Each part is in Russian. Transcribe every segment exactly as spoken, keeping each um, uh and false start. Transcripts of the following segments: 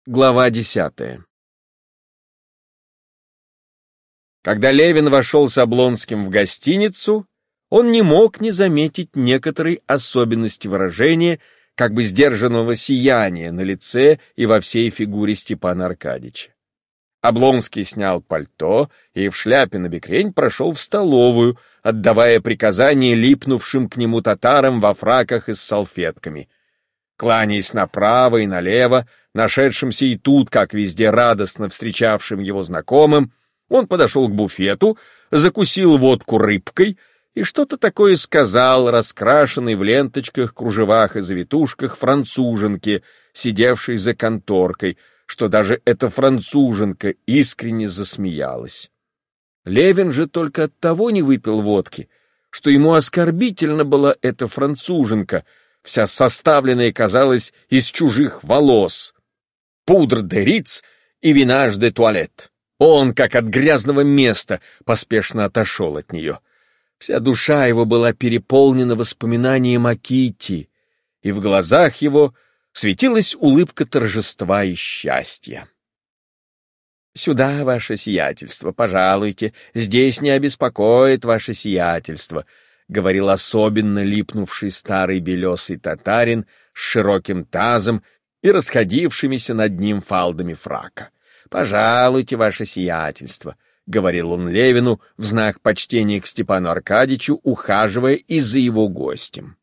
Глава десятая. Когда Левин вошел с Облонским в гостиницу, он не мог не заметить некоторой особенности выражения, как бы сдержанного сияния на лице и во всей фигуре Степана Аркадьича. Облонский снял пальто и в шляпе на бекрень прошел в столовую, отдавая приказания липнувшим к нему татарам во фраках и с салфетками. Кланяясь направо и налево, нашедшимся и тут, как везде, радостно встречавшим его знакомым, он подошел к буфету, закусил водку рыбкой и что-то такое сказал раскрашенной в ленточках, кружевах и завитушках француженке, сидевшей за конторкой, что даже эта француженка искренне засмеялась. Левин же только от того не выпил водки, что ему оскорбительно была эта француженка, вся составленная, казалось, из чужих волос. Пудр де риц и винаж де туалет. Он, как от грязного места, поспешно отошел от нее. Вся душа его была переполнена воспоминанием о Китти, и в глазах его светилась улыбка торжества и счастья. «Сюда, ваше сиятельство, пожалуйте, здесь не обеспокоит ваше сиятельство», — говорил особенно липнувший старый белесый татарин с широким тазом и расходившимися над ним фалдами фрака. «Пожалуйте, ваше сиятельство», — говорил он Левину в знак почтения к Степану Аркадьичу, ухаживая и за его гостем.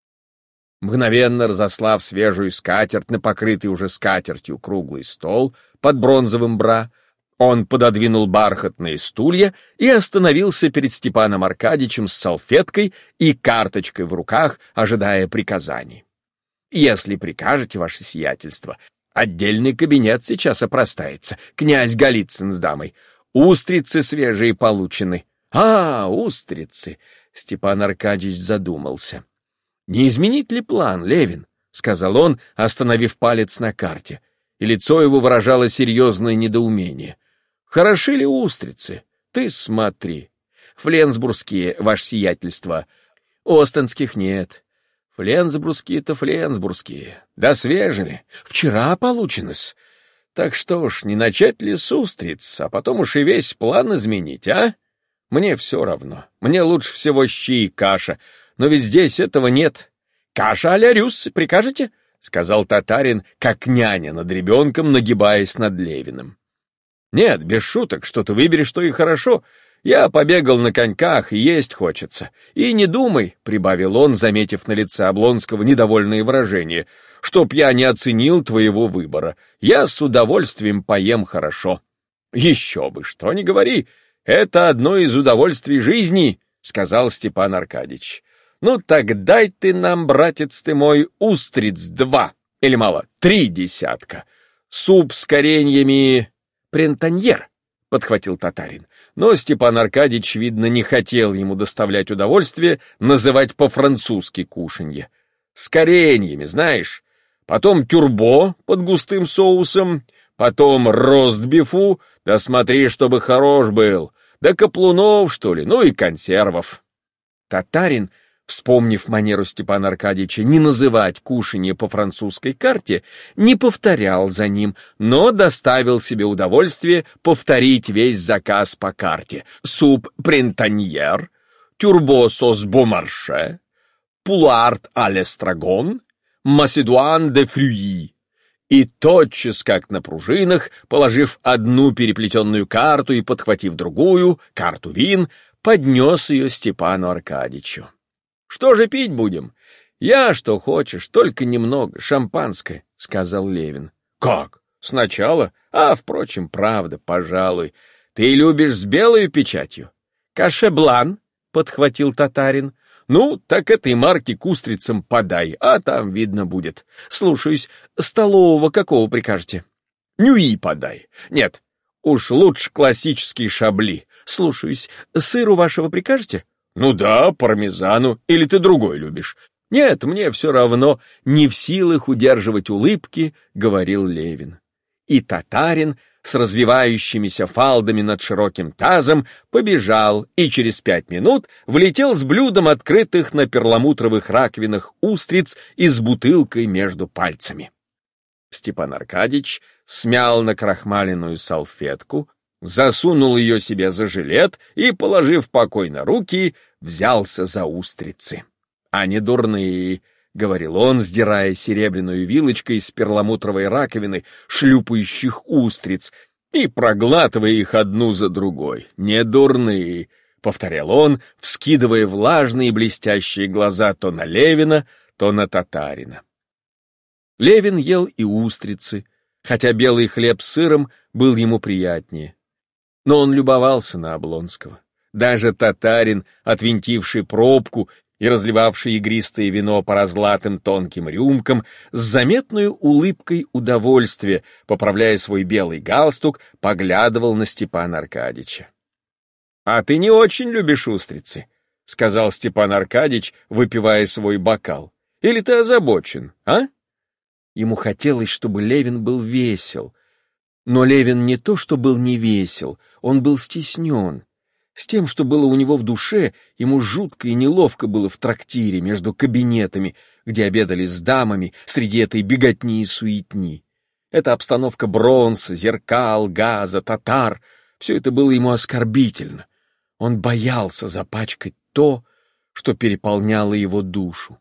Мгновенно разослав свежую скатерть на покрытый уже скатертью круглый стол под бронзовым бра, он пододвинул бархатные стулья и остановился перед Степаном Аркадьичем с салфеткой и карточкой в руках, ожидая приказаний. «Если прикажете, ваше сиятельство, отдельный кабинет сейчас опростается. Князь Голицын с дамой. Устрицы свежие получены». «А, устрицы!» — Степан Аркадьич задумался. «Не изменить ли план, Левин?» — сказал он, остановив палец на карте, и лицо его выражало серьезное недоумение. «Хороши ли устрицы? Ты смотри. Фленсбургские, ваше сиятельство. Остенских нет. Фленсбургские-то фленсбургские. Да свежели. Вчера получены-с. Так что ж, не начать ли с устриц, а потом уж и весь план изменить, а? Мне все равно. Мне лучше всего щи и каша. Но ведь здесь этого нет. Каша а-ля рюс, прикажете?» — сказал татарин, как няня над ребенком, нагибаясь над Левиным. «Нет, без шуток, что ты выберешь, то и хорошо. Я побегал на коньках, и есть хочется. И не думай», — прибавил он, заметив на лице Облонского недовольное выражение, «чтоб я не оценил твоего выбора. Я с удовольствием поем хорошо». «Еще бы, что ни говори, это одно из удовольствий жизни», — сказал Степан Аркадьич. «Ну так дай ты нам, братец ты мой, устриц два, или мало, три десятка. Суп с кореньями прентаньер», — подхватил татарин. Но Степан Аркадьич, видно, не хотел ему доставлять удовольствие называть по-французски кушанье. «С кореньями, знаешь. Потом тюрбо под густым соусом, потом ростбифу, да смотри, чтобы хорош был, да каплунов, что ли, ну и консервов». Татарин, вспомнив манеру Степана Аркадьича не называть кушанье по французской карте, не повторял за ним, но доставил себе удовольствие повторить весь заказ по карте. Суп прентаньер, тюрбо сос бомарше, пулуард а-l'estragon, маседуан де фрюи. И тотчас, как на пружинах, положив одну переплетенную карту и подхватив другую, карту вин, поднес ее Степану Аркадьичу. «Что же пить будем? Я что хочешь, только немного, шампанское», — сказал Левин. «Как? Сначала? А, впрочем, правда, пожалуй. Ты любишь с белой печатью?» «Кашеблан», — подхватил татарин. «Ну, так этой марки к устрицам подай, а там видно будет. Слушаюсь, столового какого прикажете?» «Нюи подай. Нет, уж лучше классические шабли. Слушаюсь, сыру вашего прикажете?» «Ну да, пармезану, или ты другой любишь?» «Нет, мне все равно, не в силах удерживать улыбки», — говорил Левин. И татарин с развивающимися фалдами над широким тазом побежал и через пять минут влетел с блюдом открытых на перламутровых раковинах устриц и с бутылкой между пальцами. Степан Аркадьич смял накрахмаленную салфетку, засунул ее себе за жилет и, положив покойно руки, взялся за устрицы. «Они дурные», — говорил он, сдирая серебряную вилочкой с перламутровой раковины шлюпающих устриц и проглатывая их одну за другой. «Не дурные», — повторял он, вскидывая влажные блестящие глаза то на Левина, то на татарина. Левин ел и устрицы, хотя белый хлеб с сыром был ему приятнее. Но он любовался на Облонского. Даже татарин, отвинтивший пробку и разливавший игристое вино по разлатым тонким рюмкам, с заметной улыбкой удовольствия, поправляя свой белый галстук, поглядывал на Степана Аркадьича. «А ты не очень любишь устрицы», — сказал Степан Аркадьич, выпивая свой бокал. «Или ты озабочен, а?» Ему хотелось, чтобы Левин был весел. Но Левин не то, что был не весел, он был стеснен. С тем, что было у него в душе, ему жутко и неловко было в трактире между кабинетами, где обедали с дамами среди этой беготни и суетни. Эта обстановка бронзы, зеркал, газа, татар — все это было ему оскорбительно. Он боялся запачкать то, что переполняло его душу.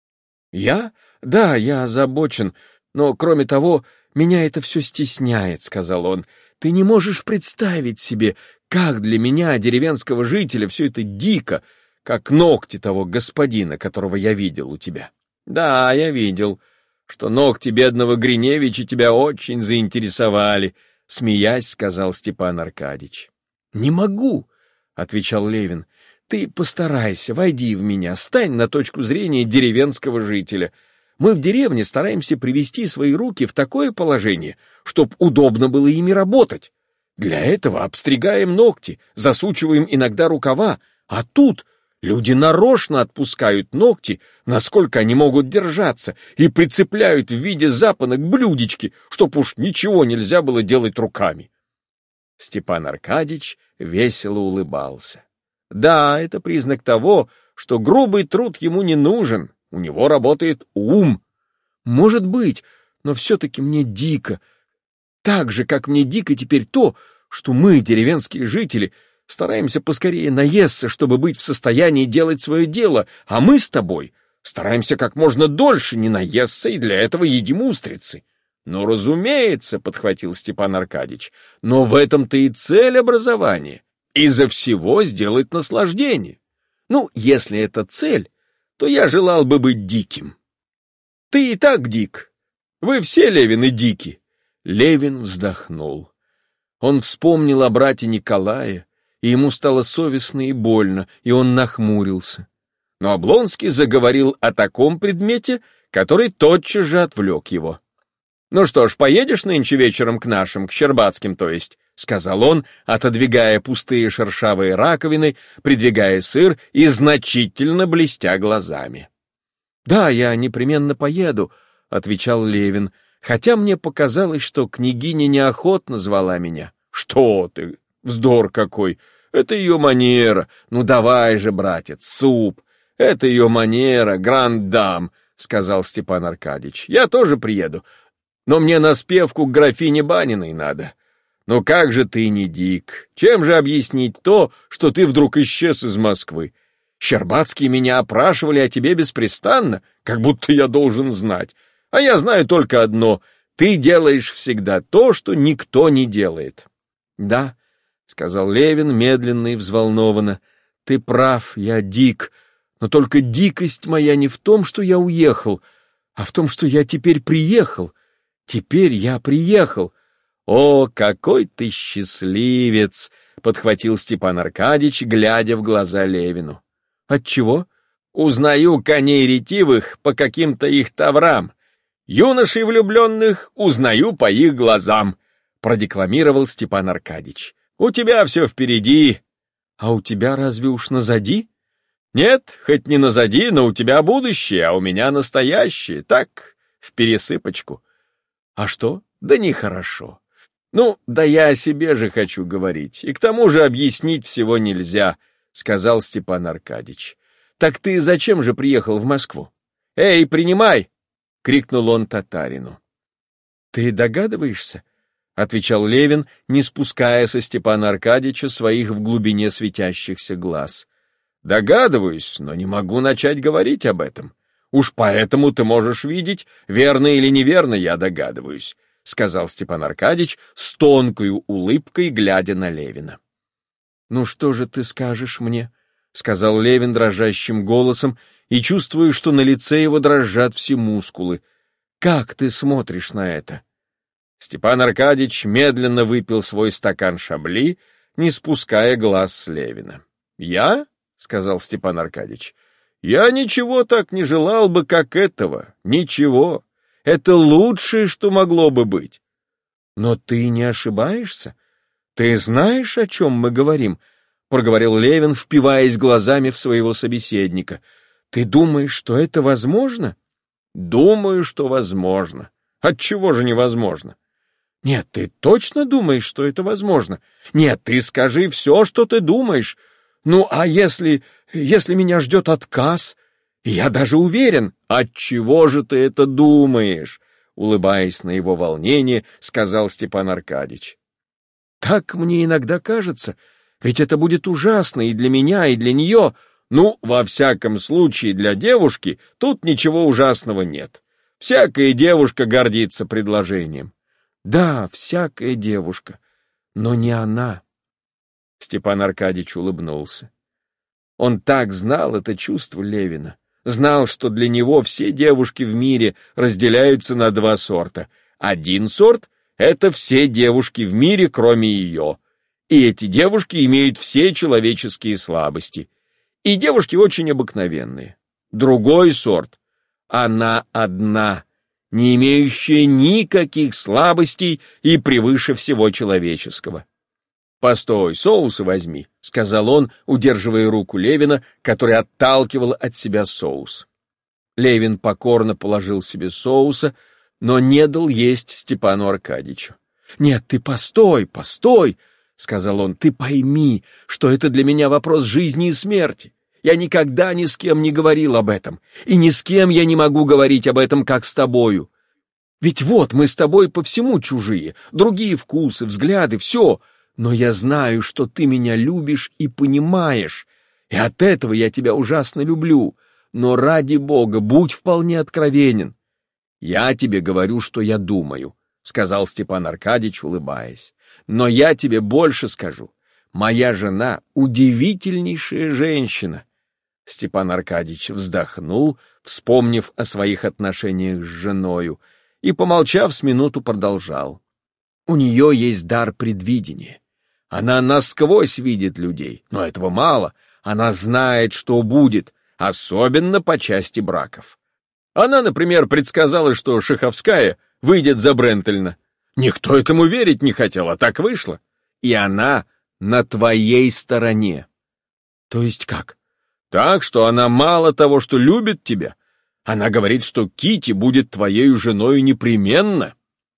«Я? Да, я озабочен, но, кроме того, меня это все стесняет», — сказал он. «Ты не можешь представить себе, как для меня, деревенского жителя, все это дико, как ногти того господина, которого я видел у тебя». «Да, я видел, что ногти бедного Гриневича тебя очень заинтересовали», — смеясь, сказал Степан Аркадьич. «Не могу», — отвечал Левин. «Ты постарайся, войди в меня, стань на точку зрения деревенского жителя. Мы в деревне стараемся привести свои руки в такое положение, чтоб удобно было ими работать. Для этого обстригаем ногти, засучиваем иногда рукава, а тут люди нарочно отпускают ногти, насколько они могут держаться, и прицепляют в виде запонок блюдечки, чтоб уж ничего нельзя было делать руками». Степан Аркадьич весело улыбался. Да, это признак того, что грубый труд ему не нужен, у него работает ум. Может быть, но все-таки мне дико. Так же, как мне дико теперь то, что мы, деревенские жители, стараемся поскорее наесться, чтобы быть в состоянии делать свое дело, а мы с тобой стараемся как можно дольше не наесться и для этого едим устрицы. «Ну, разумеется», — подхватил Степан Аркадьич, — «но в этом-то и цель образования. Из-за всего сделать наслаждение. Ну, если это цель, то я желал бы быть диким». «Ты и так дик. Вы все, Левины, дики». Левин вздохнул. Он вспомнил о брате Николае, и ему стало совестно и больно, и он нахмурился. Но Облонский заговорил о таком предмете, который тотчас же отвлек его. «Ну что ж, поедешь нынче вечером к нашим, к Щербацким, то есть», — сказал он, отодвигая пустые шершавые раковины, придвигая сыр и значительно блестя глазами. «Да, я непременно поеду», — отвечал Левин, хотя мне показалось, что княгиня неохотно звала меня. «Что ты? Вздор какой! Это ее манера! Ну давай же, братец, суп! Это ее манера, гранд-дам!» — сказал Степан Аркадьич. «Я тоже приеду. Но мне на спевку к графине Баниной надо. Ну как же ты не дик? Чем же объяснить то, что ты вдруг исчез из Москвы? Щербацкие меня опрашивали о тебе беспрестанно, как будто я должен знать. А я знаю только одно — ты делаешь всегда то, что никто не делает». «Да», — сказал Левин медленно и взволнованно, — «ты прав, я дик, но только дикость моя не в том, что я уехал, а в том, что я теперь приехал. Теперь я приехал». «О, какой ты счастливец!» — подхватил Степан Аркадьич, глядя в глаза Левину. «Отчего?» «Узнаю коней ретивых по каким-то их таврам. Юношей влюбленных узнаю по их глазам», — продекламировал Степан Аркадьич. «У тебя все впереди». «А у тебя разве уж назади?» «Нет, хоть не назади, но у тебя будущее, а у меня настоящее, так, в пересыпочку». «А что? Да нехорошо». «Ну, да я о себе же хочу говорить, и к тому же объяснить всего нельзя», — сказал Степан Аркадьич. «Так ты зачем же приехал в Москву? Эй, принимай!» — крикнул он татарину. Ты догадываешься? — отвечал Левин, не спуская со Степана Аркадьича своих в глубине светящихся глаз. — Догадываюсь, но не могу начать говорить об этом. Уж поэтому ты можешь видеть, верно или неверно я догадываюсь, — сказал Степан Аркадьич с тонкой улыбкой, глядя на Левина. — Ну что же ты скажешь мне? — сказал Левин дрожащим голосом, и чувствую, что на лице его дрожат все мускулы. — Как ты смотришь на это? Степан Аркадьич медленно выпил свой стакан шабли, не спуская глаз с Левина. — Я? — сказал Степан Аркадьич. — Я ничего так не желал бы, как этого. Ничего. Это лучшее, что могло бы быть. — Но ты не ошибаешься? Ты знаешь, о чем мы говорим? — проговорил Левин, впиваясь глазами в своего собеседника. — Ты думаешь, что это возможно? — Думаю, что возможно. Отчего же невозможно? — Нет, ты точно думаешь, что это возможно? Нет, ты скажи все, что ты думаешь. Ну, а если... если меня ждет отказ? Я даже уверен. Отчего же ты это думаешь? Улыбаясь на его волнение, сказал Степан Аркадьич. Так мне иногда кажется, ведь это будет ужасно и для меня, и для нее. Ну, во всяком случае, для девушки тут ничего ужасного нет. Всякая девушка гордится предложением. Да, всякая девушка, но не она. Степан Аркадьич улыбнулся. Он так знал это чувство Левина, знал, что для него все девушки в мире разделяются на два сорта. Один сорт — это все девушки в мире, кроме ее. И эти девушки имеют все человеческие слабости. И девушки очень обыкновенные. Другой сорт — она одна, не имеющая никаких слабостей и превыше всего человеческого. «Постой, соусы возьми», — сказал он, удерживая руку Левина, который отталкивал от себя соус. Левин покорно положил себе соуса, но не дал есть Степану Аркадьичу. «Нет, ты постой, постой», — сказал он, — «ты пойми, что это для меня вопрос жизни и смерти. Я никогда ни с кем не говорил об этом, и ни с кем я не могу говорить об этом, как с тобою. Ведь вот мы с тобой по всему чужие, другие вкусы, взгляды, все, но я знаю, что ты меня любишь и понимаешь, и от этого я тебя ужасно люблю, но ради Бога, будь вполне откровенен». «Я тебе говорю, что я думаю», — сказал Степан Аркадьич, улыбаясь, — «но я тебе больше скажу. Моя жена — удивительнейшая женщина». Степан Аркадьич вздохнул, вспомнив о своих отношениях с женою, и, помолчав с минуту, продолжал. «У нее есть дар предвидения. Она насквозь видит людей, но этого мало. Она знает, что будет, особенно по части браков. Она, например, предсказала, что Шаховская выйдет за Брентельна. Никто этому верить не хотел, а так вышло. И она на твоей стороне». «То есть как?» «Так, что она мало того, что любит тебя, она говорит, что Кити будет твоей женой непременно».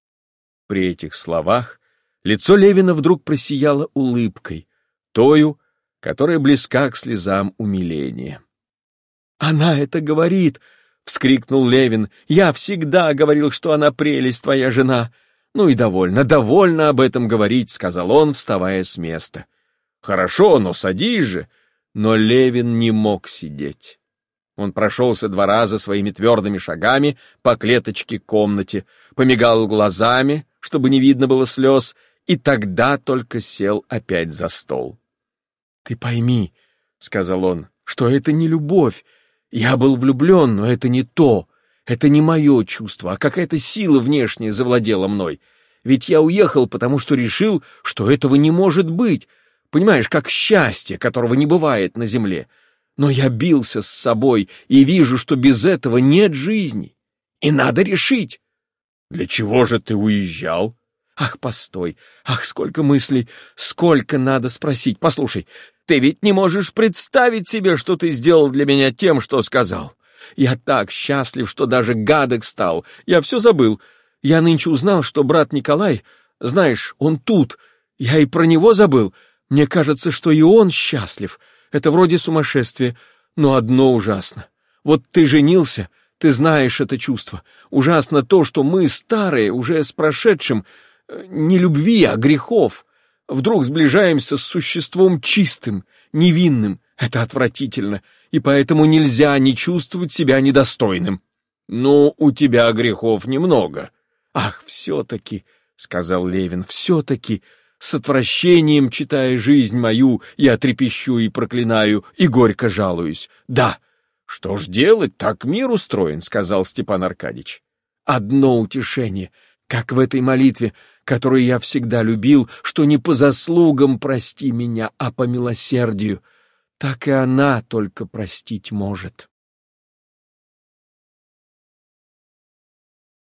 При этих словах лицо Левина вдруг просияло улыбкой, тою, которая близка к слезам умиления. «Она это говорит!» — вскрикнул Левин. «Я всегда говорил, что она прелесть, твоя жена. Ну и довольно, довольно об этом говорить», — сказал он, вставая с места. «Хорошо, но садись же». Но Левин не мог сидеть. Он прошелся два раза своими твердыми шагами по клеточке комнате, помигал глазами, чтобы не видно было слез, и тогда только сел опять за стол. «Ты пойми», — сказал он, — «что это не любовь. Я был влюблен, но это не то. Это не мое чувство, а какая-то сила внешняя завладела мной. Ведь я уехал, потому что решил, что этого не может быть. Понимаешь, как счастье, которого не бывает на земле. Но я бился с собой и вижу, что без этого нет жизни. И надо решить». «Для чего же ты уезжал?» «Ах, постой! Ах, сколько мыслей! Сколько надо спросить! Послушай, ты ведь не можешь представить себе, что ты сделал для меня тем, что сказал. Я так счастлив, что даже гадок стал. Я все забыл. Я нынче узнал, что брат Николай, знаешь, он тут. Я и про него забыл. Мне кажется, что и он счастлив. Это вроде сумасшествия. Но одно ужасно. Вот ты женился, Ты знаешь это чувство. Ужасно то, что мы, старые, уже с прошедшим, не любви, а грехов, вдруг сближаемся с существом чистым, невинным. Это отвратительно, и поэтому нельзя не чувствовать себя недостойным. Ну, у тебя грехов немного. Ах, все-таки, — сказал Левин, — все-таки, с отвращением читая жизнь мою, я трепещу и проклинаю, и горько жалуюсь. Да. Что ж делать, так мир устроен, — сказал Степан Аркадьич. Одно утешение, как в этой молитве, которую я всегда любил, что не по заслугам прости меня, а по милосердию, так и она только простить может.